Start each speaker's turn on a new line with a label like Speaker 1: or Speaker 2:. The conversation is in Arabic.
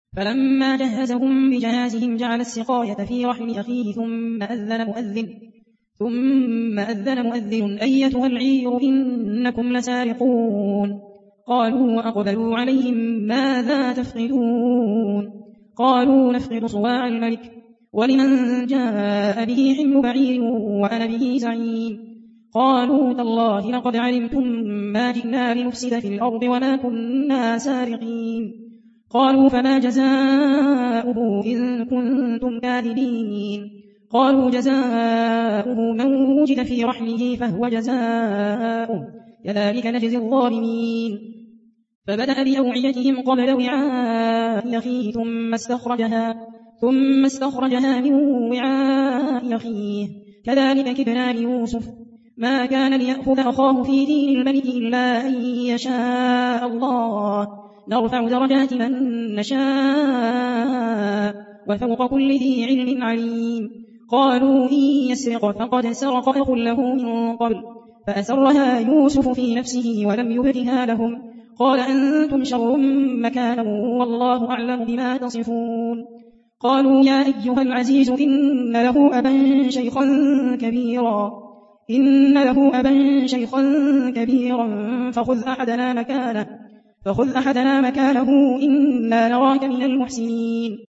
Speaker 1: فلما جهزهم بجهازهم جعل السقاية في رحل أخيه ثم أذن مؤذن أيتها العير إنكم لسارقون. قالوا وأقبلوا عليهم ماذا تفقدون؟ قالوا نفقد صواع الملك ولمن جاء به حمل بعير وأنا به زعيم. قالوا تالله لقد علمتم ما جئنا لنفسد في الأرض وما كنا سارقين. قالوا فما جزاؤه إن كنتم كاذبين؟ قالوا جزاؤه من وجد في رحله فهو جزاؤه كذلك نجزي الظالمين. فبدأ بأوعيتهم قبل وعاء أخيه ثم استخرجها من وعاء أخيه كذلك كدنا ليوسف ما كان ليأخذ أخاه في دين الملك إلا أن يشاء الله نرفع درجات من نشاء وفوق كل ذي علم عليم. قالوا إن يسرق فقد سرق أخ له من قبل فأسرها يوسف في نفسه ولم يبدها لهم قال أنتم شر مكانا والله أعلم بما تصفون. قالوا يا أيها العزيز إن له أبا شيخا كبيرا فخذ أحدنا مكانه إنا نراك من المحسنين.